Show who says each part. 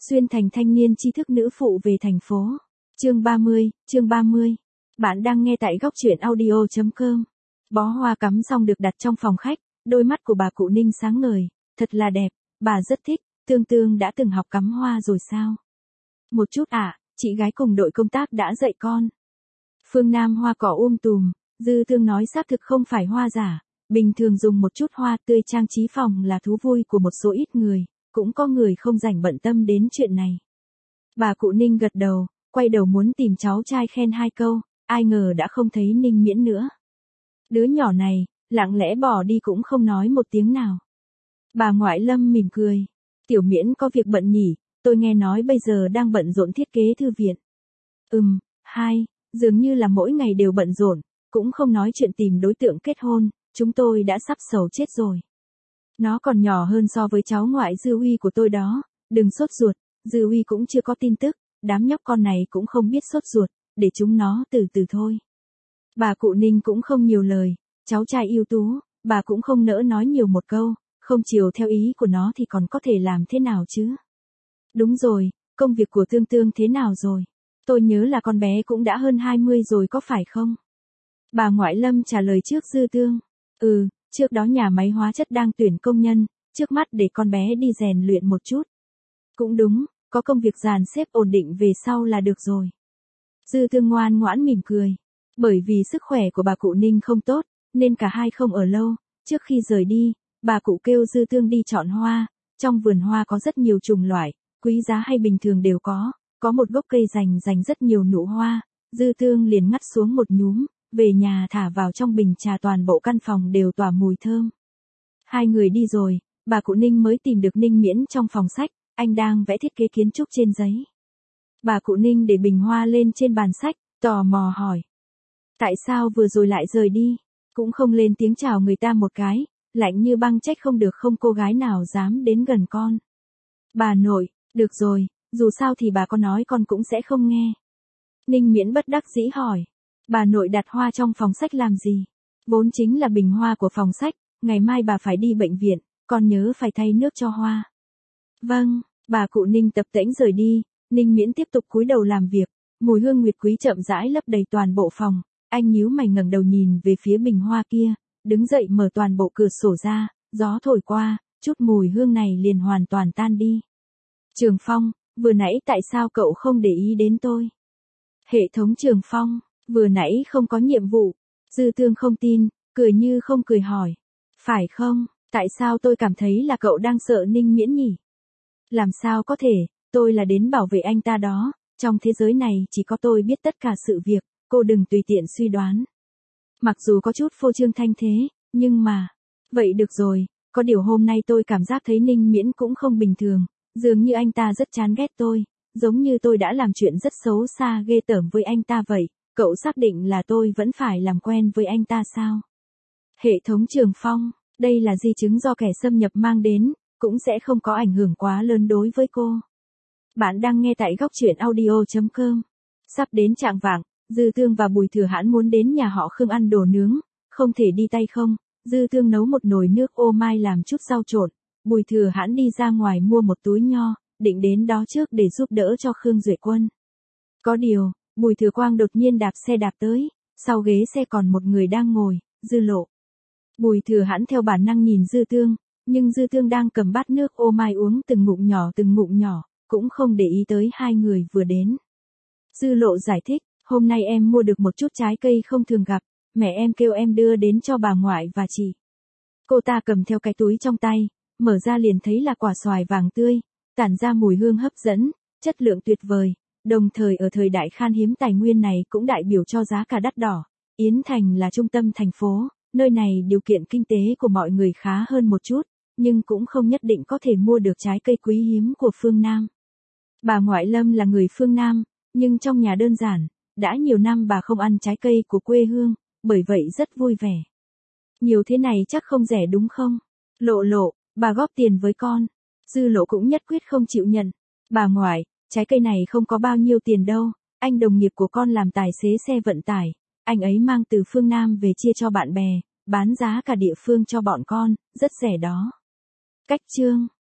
Speaker 1: Xuyên thành thanh niên tri thức nữ phụ về thành phố. Chương 30. Bạn đang nghe tại góc truyện audio.com. Bó hoa cắm xong được đặt trong phòng khách, đôi mắt của bà cụ Ninh sáng ngời, thật là đẹp, bà rất thích. Tương đã từng học cắm hoa rồi sao? Một chút ạ, chị gái cùng đội công tác đã dạy con. Phương Nam hoa cỏ tùm, Dư Tương nói xác thực không phải hoa giả, bình thường dùng một chút hoa tươi trang trí phòng là thú vui của một số ít người, cũng có người không rảnh bận tâm đến chuyện này. Bà cụ Ninh gật đầu, quay đầu muốn tìm cháu trai khen hai câu, ai ngờ đã không thấy Ninh Miễn nữa. Đứa nhỏ này, lặng lẽ bỏ đi cũng không nói một tiếng nào. Bà ngoại Lâm mỉm cười, Tiểu Miễn có việc bận nhỉ, tôi nghe nói bây giờ đang bận rộn thiết kế thư viện. Dường như là mỗi ngày đều bận rộn, cũng không nói chuyện tìm đối tượng kết hôn, chúng tôi đã sắp sầu chết rồi. Nó còn nhỏ hơn so với cháu ngoại Dư Uy của tôi đó, đừng sốt ruột, Dư Uy cũng chưa có tin tức, đám nhóc con này cũng không biết sốt ruột, để chúng nó từ từ thôi. Bà cụ Ninh cũng không nhiều lời, cháu trai ưu tú, bà cũng không nỡ nói nhiều một câu, không chiều theo ý của nó thì còn có thể làm thế nào chứ. Đúng rồi, công việc của Tương thế nào rồi? Tôi nhớ là con bé cũng đã hơn 20 rồi có phải không? Bà ngoại Lâm trả lời trước Dư Tương. Trước đó nhà máy hóa chất đang tuyển công nhân, trước mắt để con bé đi rèn luyện một chút. Cũng đúng, có công việc dàn xếp ổn định về sau là được rồi. Dư Tương ngoan ngoãn mỉm cười. Bởi vì sức khỏe của bà cụ Ninh không tốt, nên cả hai không ở lâu. Trước khi rời đi, bà cụ kêu Dư Tương đi chọn hoa. Trong vườn hoa có rất nhiều chủng loại, quý giá hay bình thường đều có một gốc cây dành rất nhiều nụ hoa. Dư Tương liền ngắt xuống một nhúm, về nhà thả vào trong bình trà, toàn bộ căn phòng đều tỏa mùi thơm. Hai người đi rồi, bà cụ Ninh mới tìm được Ninh Miễn trong phòng sách, anh đang vẽ thiết kế kiến trúc trên giấy. Bà cụ Ninh để bình hoa lên trên bàn sách, tò mò hỏi. Tại sao vừa rồi lại rời đi, cũng không lên tiếng chào người ta một cái, lạnh như băng trách không được không cô gái nào dám đến gần con. Bà nội, được rồi, dù sao thì bà có nói con cũng sẽ không nghe. Ninh Miễn bất đắc dĩ hỏi. Bà nội đặt hoa trong phòng sách làm gì? Vốn chính là bình hoa của phòng sách, ngày mai bà phải đi bệnh viện, con nhớ phải thay nước cho hoa. Vâng, bà cụ Ninh tập tễnh rời đi, Ninh Miễn tiếp tục cúi đầu làm việc, mùi hương nguyệt quý chậm rãi lấp đầy toàn bộ phòng, anh nhíu mày ngẩng đầu nhìn về phía bình hoa kia, đứng dậy mở toàn bộ cửa sổ ra, gió thổi qua, chút mùi hương này liền hoàn toàn tan đi. Trường Phong, vừa nãy tại sao cậu không để ý đến tôi? Hệ thống Trường Phong, vừa nãy không có nhiệm vụ. Dư Tương không tin, cười như không cười hỏi. Phải không, tại sao tôi cảm thấy là cậu đang sợ Ninh Miễn nhỉ? Làm sao có thể, tôi là đến bảo vệ anh ta đó, trong thế giới này chỉ có tôi biết tất cả sự việc, cô đừng tùy tiện suy đoán. Mặc dù có chút phô trương thanh thế, nhưng mà... Vậy được rồi, có điều hôm nay tôi cảm giác thấy Ninh Miễn cũng không bình thường, dường như anh ta rất chán ghét tôi, giống như tôi đã làm chuyện rất xấu xa ghê tởm với anh ta vậy. Cậu xác định là tôi vẫn phải làm quen với anh ta sao? Hệ thống Trường Phong, đây là di chứng do kẻ xâm nhập mang đến, cũng sẽ không có ảnh hưởng quá lớn đối với cô. Bạn đang nghe tại góc truyện audio.com. Sắp đến chạng vạng, Dư Tương và Bùi Thừa Hãn muốn đến nhà họ Khương ăn đồ nướng, không thể đi tay không. Dư Tương nấu một nồi nước ô mai làm chút rau trộn, Bùi Thừa Hãn đi ra ngoài mua một túi nho, định đến đó trước để giúp đỡ cho Khương Duệ Quân. Có điều, Bùi Thừa Quang đột nhiên đạp xe đạp tới, sau ghế xe còn một người đang ngồi, Dư Lộ. Bùi Thừa Hãn theo bản năng nhìn Dư Tương, nhưng Dư Tương đang cầm bát nước ô mai uống từng ngụm nhỏ, cũng không để ý tới hai người vừa đến. Dư Lộ giải thích, hôm nay em mua được một chút trái cây không thường gặp, mẹ em kêu em đưa đến cho bà ngoại và chị. Cô ta cầm theo cái túi trong tay, mở ra liền thấy là quả xoài vàng tươi, tản ra mùi hương hấp dẫn, chất lượng tuyệt vời. Đồng thời ở thời đại khan hiếm tài nguyên này cũng đại biểu cho giá cả đắt đỏ. Yến Thành là trung tâm thành phố, nơi này điều kiện kinh tế của mọi người khá hơn một chút, nhưng cũng không nhất định có thể mua được trái cây quý hiếm của phương Nam. Bà ngoại Lâm là người phương Nam, nhưng trong nhà đơn giản, đã nhiều năm bà không ăn trái cây của quê hương, bởi vậy rất vui vẻ. Nhiều thế này chắc không rẻ đúng không? Lộ, bà góp tiền với con. Dư Lộ cũng nhất quyết không chịu nhận. Bà ngoại, trái cây này không có bao nhiêu tiền đâu, anh đồng nghiệp của con làm tài xế xe vận tải, anh ấy mang từ phương Nam về chia cho bạn bè, bán giá cả địa phương cho bọn con, rất rẻ đó. Cách chương